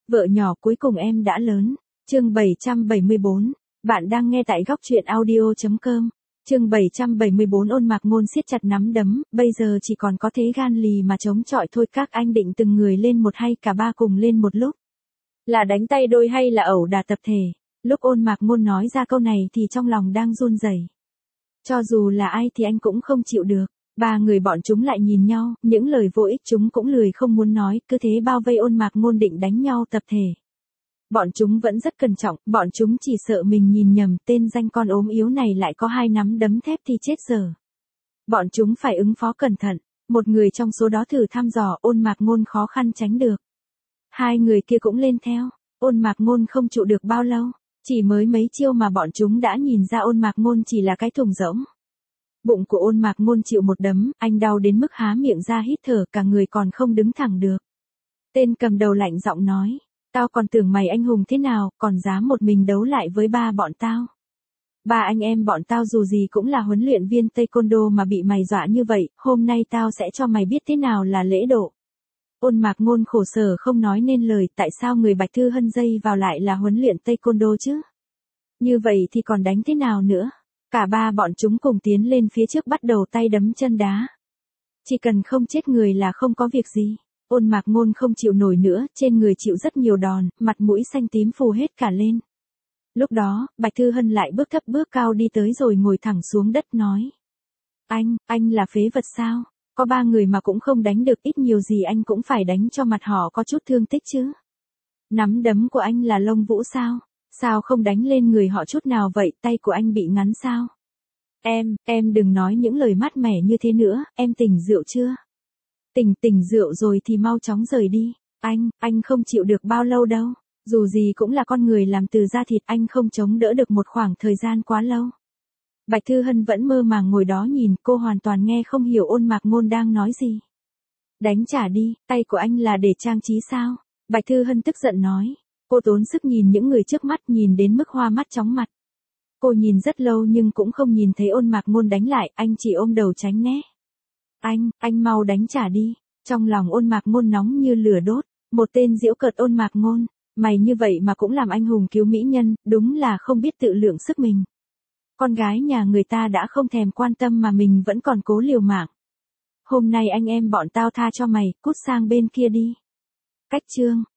Vợ nhỏ cuối cùng em đã lớn. Chương 774. Bạn đang nghe tại góc truyện audio.com. Chương 774 Ôn Mạc Ngôn siết chặt nắm đấm, bây giờ chỉ còn có thế gan lì mà chống chọi thôi. Các anh định từng người lên một hay cả ba cùng lên một lúc? Là đánh tay đôi hay là ẩu đả tập thể? Lúc Ôn Mạc Ngôn nói ra câu này thì trong lòng đang run rẩy. Cho dù là ai thì anh cũng không chịu được. Ba người bọn chúng lại nhìn nhau, những lời vô ích chúng cũng lười không muốn nói, cứ thế bao vây Ôn Mạc Ngôn định đánh nhau tập thể. Bọn chúng vẫn rất cẩn trọng, bọn chúng chỉ sợ mình nhìn nhầm, tên danh con ốm yếu này lại có hai nắm đấm thép thì chết dở. Bọn chúng phải ứng phó cẩn thận, một người trong số đó thử thăm dò, Ôn Mạc Ngôn khó khăn tránh được. Hai người kia cũng lên theo, Ôn Mạc Ngôn không trụ được bao lâu, chỉ mới mấy chiêu mà bọn chúng đã nhìn ra Ôn Mạc Ngôn chỉ là cái thùng rỗng. Bụng của Ôn Mạc Ngôn chịu một đấm, anh đau đến mức há miệng ra hít thở, cả người còn không đứng thẳng được. Tên cầm đầu lạnh giọng nói, tao còn tưởng mày anh hùng thế nào, còn dám một mình đấu lại với ba bọn tao. Ba anh em bọn tao dù gì cũng là huấn luyện viên taekwondo mà bị mày dọa như vậy, hôm nay tao sẽ cho mày biết thế nào là lễ độ. Ôn Mạc Ngôn khổ sở không nói nên lời, tại sao người Bạch Thư Hân dây vào lại là huấn luyện taekwondo chứ? Như vậy thì còn đánh thế nào nữa? Cả ba bọn chúng cùng tiến lên phía trước bắt đầu tay đấm chân đá. Chỉ cần không chết người là không có việc gì. Ôn Mạc Ngôn không chịu nổi nữa, trên người chịu rất nhiều đòn, mặt mũi xanh tím phù hết cả lên. Lúc đó, Bạch Thư Hân lại bước thấp bước cao đi tới rồi ngồi thẳng xuống đất nói. Anh là phế vật sao? Có ba người mà cũng không đánh được, ít nhiều gì anh cũng phải đánh cho mặt họ có chút thương tích chứ. Nắm đấm của anh là lông vũ sao? Sao không đánh lên người họ chút nào vậy, tay của anh bị ngắn sao? Em đừng nói những lời mát mẻ như thế nữa, em tỉnh rượu chưa? Tỉnh rượu rồi thì mau chóng rời đi. Anh không chịu được bao lâu đâu. Dù gì cũng là con người làm từ da thịt, anh không chống đỡ được một khoảng thời gian quá lâu. Bạch Thư Hân vẫn mơ màng ngồi đó nhìn, cô hoàn toàn nghe không hiểu Ôn Mạc Ngôn đang nói gì. Đánh trả đi, tay của anh là để trang trí sao? Bạch Thư Hân tức giận nói. Cô tốn sức nhìn những người trước mắt, nhìn đến mức hoa mắt chóng mặt. Cô nhìn rất lâu nhưng cũng không nhìn thấy Ôn Mạc Ngôn đánh lại, anh chỉ ôm đầu tránh né. Anh mau đánh trả đi. Trong lòng Ôn Mạc Ngôn nóng như lửa đốt, một tên giễu cợt Ôn Mạc Ngôn, mày như vậy mà cũng làm anh hùng cứu mỹ nhân, đúng là không biết tự lượng sức mình. Con gái nhà người ta đã không thèm quan tâm mà mình vẫn còn cố liều mạng. Hôm nay anh em bọn tao tha cho mày, cút sang bên kia đi. Cách chương.